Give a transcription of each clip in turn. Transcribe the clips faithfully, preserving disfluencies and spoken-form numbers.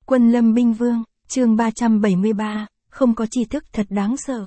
Quân Lâm Binh Vương, chương ba trăm bảy mươi ba, không có tri thức thật đáng sợ.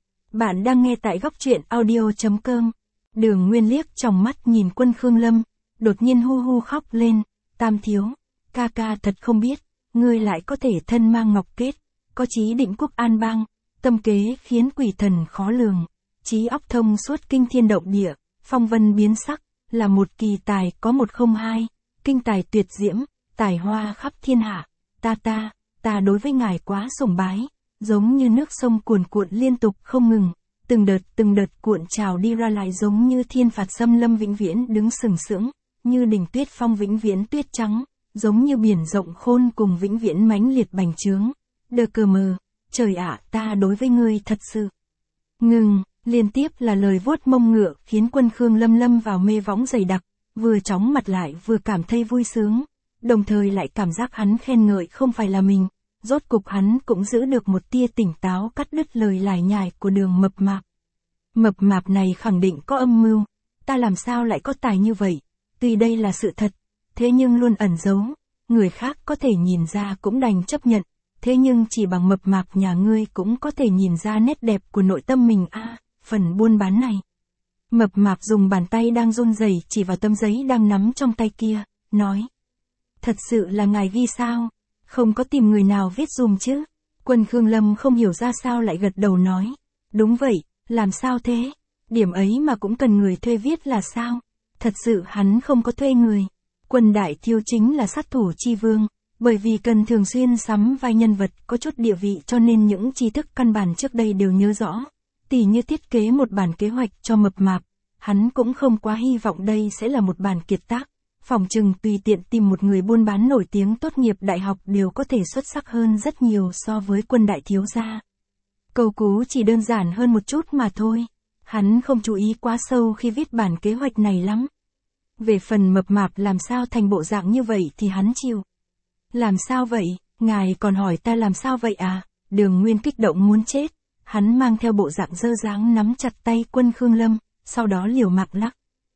Bạn đang nghe tại góc truyện audio.com. Đường Nguyên liếc trong mắt nhìn Quân Khương Lâm, đột nhiên hu hu khóc lên, Tam thiếu, ca ca thật không biết, ngươi lại có thể thân mang ngọc kết, có chí định quốc an bang, tâm kế khiến quỷ thần khó lường, trí óc thông suốt kinh thiên động địa, phong vân biến sắc, là một kỳ tài có một không hai, kinh tài tuyệt diễm, tài hoa khắp thiên hạ. Ta ta, ta đối với ngài quá sùng bái, giống như nước sông cuồn cuộn liên tục không ngừng, từng đợt từng đợt cuộn trào đi ra lại giống như thiên phạt xâm lâm vĩnh viễn đứng sừng sững, như đỉnh tuyết phong vĩnh viễn tuyết trắng, giống như biển rộng khôn cùng vĩnh viễn mãnh liệt bành trướng. Đờ cờ mờ, trời ạ, ta đối với ngươi thật sự. Ngừng, liên tiếp là lời vuốt mông ngựa khiến Quân Khương Lâm lâm vào mê võng dày đặc, vừa chóng mặt lại vừa cảm thấy vui sướng. Đồng thời lại cảm giác hắn khen ngợi không phải là mình, rốt cục hắn cũng giữ được một tia tỉnh táo cắt đứt lời lải nhải của Đường Mập Mạp. Mập Mạp này khẳng định có âm mưu, ta làm sao lại có tài như vậy, tuy đây là sự thật, thế nhưng luôn ẩn giấu, người khác có thể nhìn ra cũng đành chấp nhận, thế nhưng chỉ bằng Mập Mạp nhà ngươi cũng có thể nhìn ra nét đẹp của nội tâm mình a, à, phần buôn bán này. Mập Mạp dùng bàn tay đang run rẩy chỉ vào tấm giấy đang nắm trong tay kia, nói. Thật sự là ngài ghi sao? Không có tìm người nào viết dùm chứ? Quân Khương Lâm không hiểu ra sao lại gật đầu nói. Đúng vậy, làm sao thế? Điểm ấy mà cũng cần người thuê viết là sao? Thật sự hắn không có thuê người. Quân Đại Thiếu chính là sát thủ chi vương, bởi vì cần thường xuyên sắm vai nhân vật có chút địa vị cho nên những tri thức căn bản trước đây đều nhớ rõ. Tỉ như thiết kế một bản kế hoạch cho Mập Mạp, hắn cũng không quá hy vọng đây sẽ là một bản kiệt tác. Phòng trừng tùy tiện tìm một người buôn bán nổi tiếng tốt nghiệp đại học đều có thể xuất sắc hơn rất nhiều so với Quân Đại Thiếu gia. Câu cú chỉ đơn giản hơn một chút mà thôi. Hắn không chú ý quá sâu khi viết bản kế hoạch này lắm. Về phần Mập Mạp làm sao thành bộ dạng như vậy thì hắn chịu. Làm sao vậy, ngài còn hỏi ta làm sao vậy à? Đường Nguyên kích động muốn chết. Hắn mang theo bộ dạng dơ dáng nắm chặt tay Quân Khương Lâm, sau đó liều mạng lắc.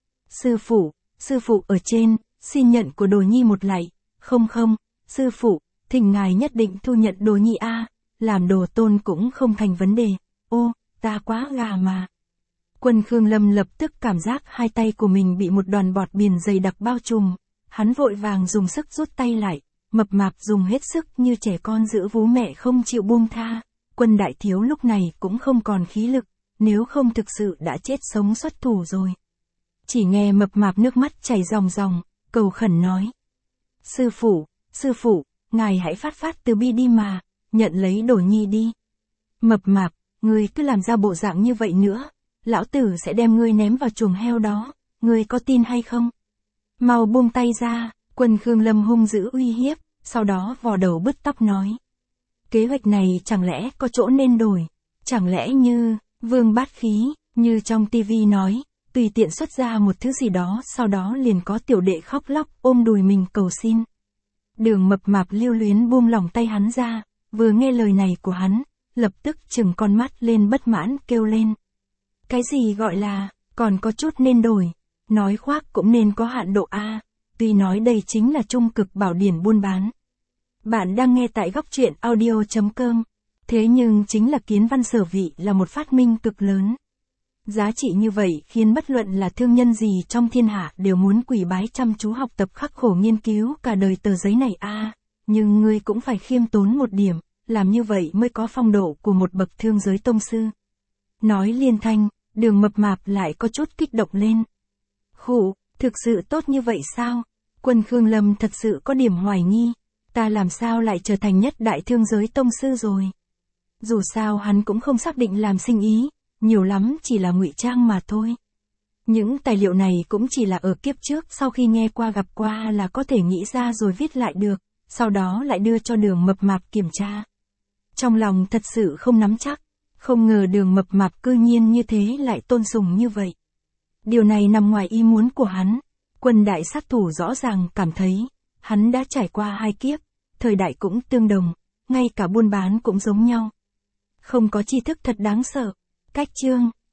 Sư phụ. Sư phụ ở trên, xin nhận của Đồ Nhi một lạy. Không không, sư phụ, thỉnh ngài nhất định thu nhận Đồ Nhi a, làm đồ tôn cũng không thành vấn đề. Ô, ta quá gà mà. Quân Khương Lâm lập tức cảm giác hai tay của mình bị một đoàn bọt biển dày đặc bao trùm. Hắn vội vàng dùng sức rút tay lại, Mập Mạp dùng hết sức như trẻ con giữ vú mẹ không chịu buông tha. Quân Đại Thiếu lúc này cũng không còn khí lực, nếu không thực sự đã chết sống xuất thủ rồi. Chỉ nghe Mập Mạp nước mắt chảy ròng ròng, cầu khẩn nói. Sư phụ, sư phụ, ngài hãy phát phát từ bi đi mà, nhận lấy Đồ Nhi đi. Mập Mạp, ngươi cứ làm ra bộ dạng như vậy nữa, lão tử sẽ đem ngươi ném vào chuồng heo đó, ngươi có tin hay không? Mau buông tay ra, Quân Khương Lâm hung dữ uy hiếp, sau đó vò đầu bứt tóc nói. Kế hoạch này chẳng lẽ có chỗ nên đổi, chẳng lẽ như, vương bát khí, như trong tivi nói. Tùy tiện xuất ra một thứ gì đó sau đó liền có tiểu đệ khóc lóc ôm đùi mình cầu xin. Đường Mập Mạp lưu luyến buông lỏng tay hắn ra, vừa nghe lời này của hắn, lập tức trừng con mắt lên bất mãn kêu lên. Cái gì gọi là, còn có chút nên đổi, nói khoác cũng nên có hạn độ a, tuy nói đây chính là trung cực bảo điển buôn bán. Bạn đang nghe tại góc truyện audio.com, thế nhưng chính là kiến văn sở vị là một phát minh cực lớn. Giá trị như vậy khiến bất luận là thương nhân gì trong thiên hạ đều muốn quỳ bái chăm chú học tập khắc khổ nghiên cứu cả đời tờ giấy này a, à, nhưng ngươi cũng phải khiêm tốn một điểm, làm như vậy mới có phong độ của một bậc thương giới tông sư. Nói liên thanh, Đường Mập Mạp lại có chút kích động lên. Khụ, thực sự tốt như vậy sao? Quân Khương Lâm thật sự có điểm hoài nghi, ta làm sao lại trở thành nhất đại thương giới tông sư rồi? Dù sao hắn cũng không xác định làm sinh ý. Nhiều lắm chỉ là ngụy trang mà thôi. Những tài liệu này cũng chỉ là ở kiếp trước sau khi nghe qua gặp qua là có thể nghĩ ra rồi viết lại được, sau đó lại đưa cho Đường Mập Mạp kiểm tra. Trong lòng thật sự không nắm chắc, không ngờ Đường Mập Mạp cư nhiên như thế lại tôn sùng như vậy. Điều này nằm ngoài ý muốn của hắn. Quân đại sát thủ rõ ràng cảm thấy, hắn đã trải qua hai kiếp, thời đại cũng tương đồng, ngay cả buôn bán cũng giống nhau. Không có tri thức thật đáng sợ. Cách chương